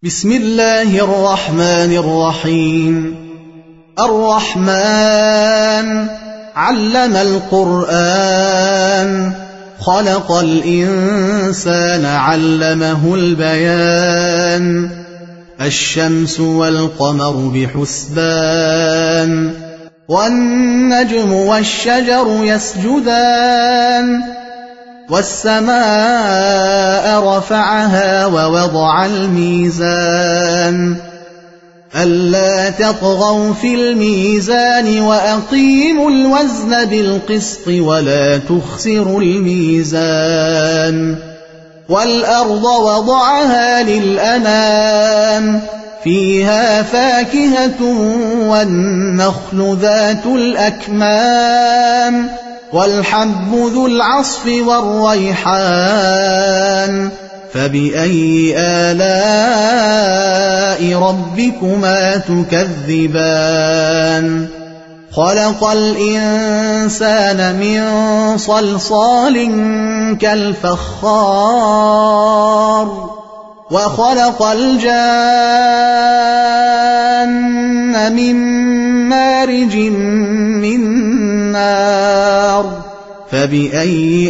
بسم الله الرحمن الرحيم. الرحمن علم القرآن، خلق الإنسان علمه البيان. الشمس والقمر بحسبان، والنجم والشجر يسجدان. والسماء رفعها ووضع الميزان، ألا تطغوا في الميزان وأقيموا الوزن بالقسط ولا تخسروا الميزان. والأرض وضعها للأنام، فيها فاكهة والنخل ذات الأكمام، والحب ذو العصف والريحان. فبأي آلاء ربكما تكذبان؟ خلق الإنسان من صلصال كالفخار، وخلق الجان من مارج من نار. فبأي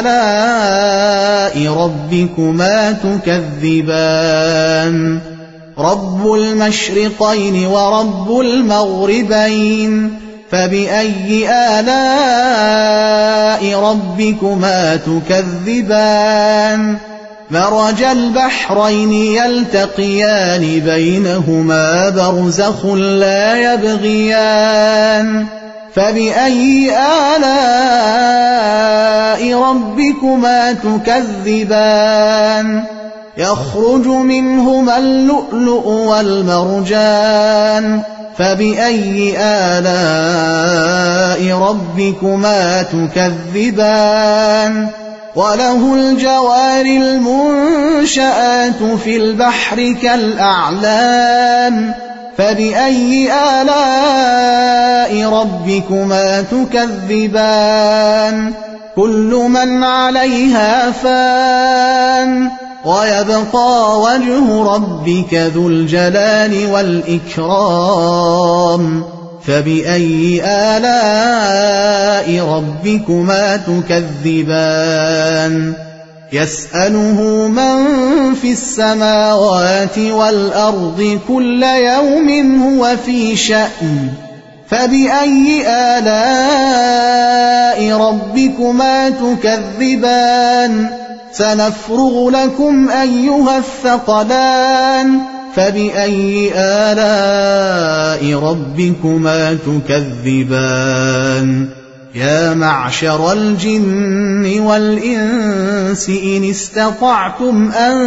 آلاء ربكما تكذبان؟ رب المشرقين ورب المغربين، فبأي آلاء ربكما تكذبان؟ مرج البحرين يلتقيان، بينهما برزخ لا يبغيان. فبأي آلاء ربكما تكذبان؟ يخرج منهما اللؤلؤ والمرجان. فبأي آلاء ربكما تكذبان؟ وله الجوار المنشآت في البحر كالأعلام. فبأي آلاء ربكما تكذبان؟ كل من عليها فان، ويبقى وجه ربك ذو الجلال والإكرام. فبأي آلاء ربكما تكذبان؟ يسأله من في السماوات والأرض، كل يوم هو في شأن. فبأي آلاء ربكما تكذبان؟ سنفرغ لكم أيها الثقلان. فبأي آلاء ربكما تكذبان؟ يا معشر الجن والإنس إن استطعتم أن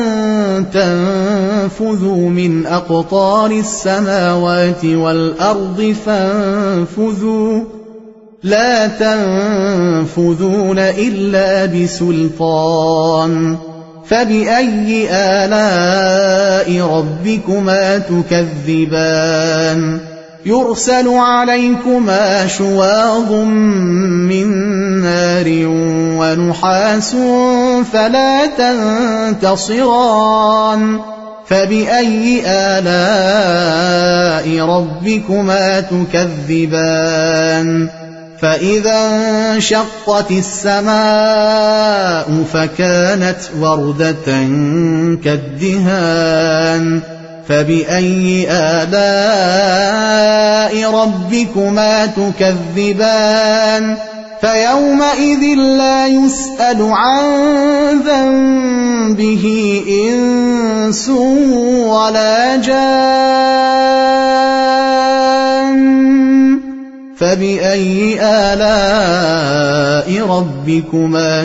تنفذوا من أقطار السماوات والأرض فانفذوا، لا تنفذون إلا بسلطان. فبأي آلاء ربكما تكذبان؟ يرسل عليكما شواظ من نار ونحاس فلا تنتصران. فبأي آلاء ربكما تكذبان؟ فإذا انشقت السماء فكانت وردة كالدهان. فبأي آلاء ربكما تكذبان؟ فيومئذ لا يسأل عن ذنبه إنس ولا جان. فبأي آلاء ربكما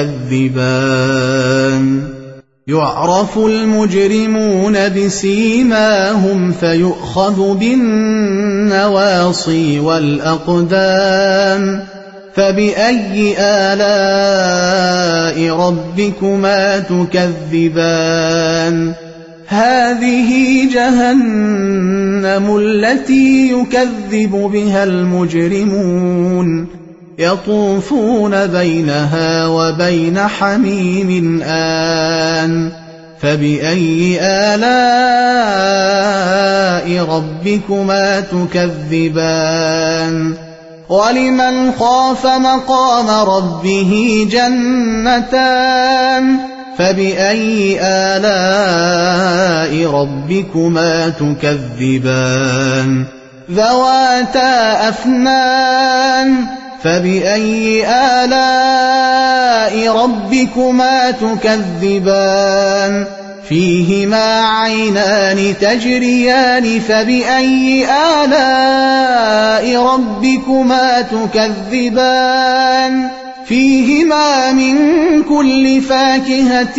تكذبان؟ يعرف المجرمون بسيماهم، فيؤخذ بالنواصي والأقدام. فبأي آلاء ربكما تكذبان؟ هذه جهنم التي يكذب بها المجرمون، يطوفون بينها وبين حميم آن فبأي آلاء ربكما تكذبان ولمن خاف مقام ربه جنتان فبأي آلاء ربكما تكذبان ذواتا أفنان فبأي آلاء ربكما تكذبان فيهما عينان تجريان فبأي آلاء ربكما تكذبان فيهما من كل فاكهة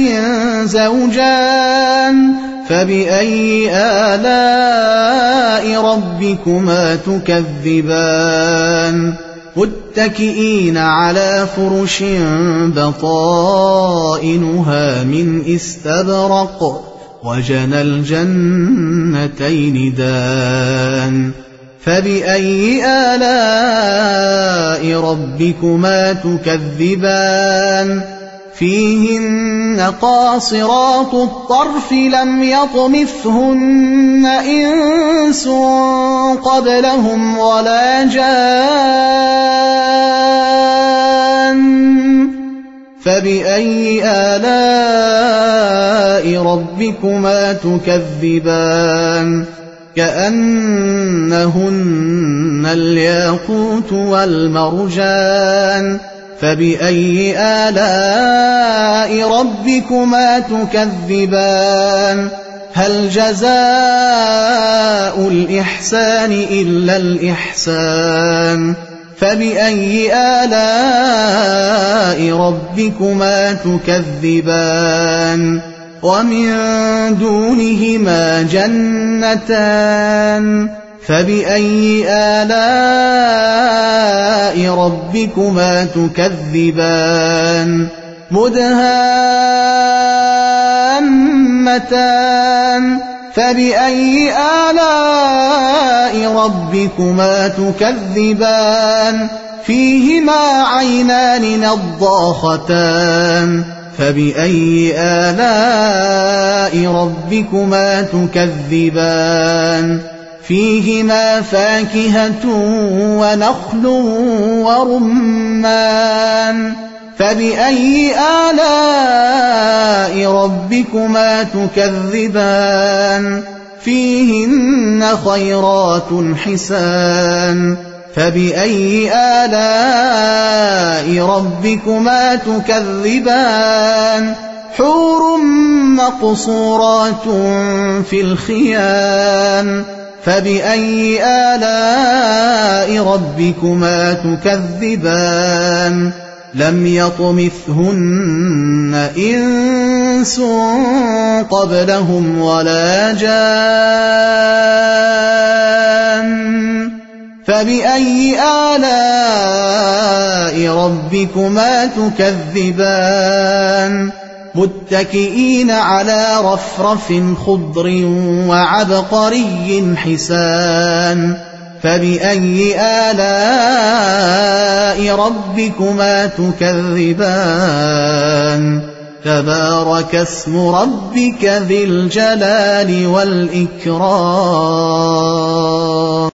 زوجان فبأي آلاء ربكما تكذبان متكئين على فرش بطائنها من استبرق وجنى الجنتين دان فبأي آلاء ربكما تكذبان فيهن قاصرات الطرف لم يطمثهن إنس قبلهم ولا جان فبأي آلاء ربكما تكذبان كأنهن الياقوت والمرجان فبأي آلاء ربكما تكذبان هل جزاء الإحسان إلا الإحسان فبأي آلاء ربكما تكذبان ومن دونهما جنتان فبأي آلاء ربكما تكذبان مدهامتان فبأي آلاء ربكما تكذبان فيهما عينان نضاختان فبأي آلاء ربكما تكذبان فيهما فاكهة ونخل ورمان فبأي آلاء ربكما تكذبان فيهن خيرات حسان فبأي آلاء ربكما تكذبان حور مقصورات في الخيام فبأي آلاء ربكما تكذبان لم يطمثهن إنس قبلهم ولا جان فبأي آلاء ربكما تكذبان متكئين على رفرف خضر وعبقري حسان فبأي آلاء ربكما تكذبان تبارك اسم ربك ذي الجلال والإكرام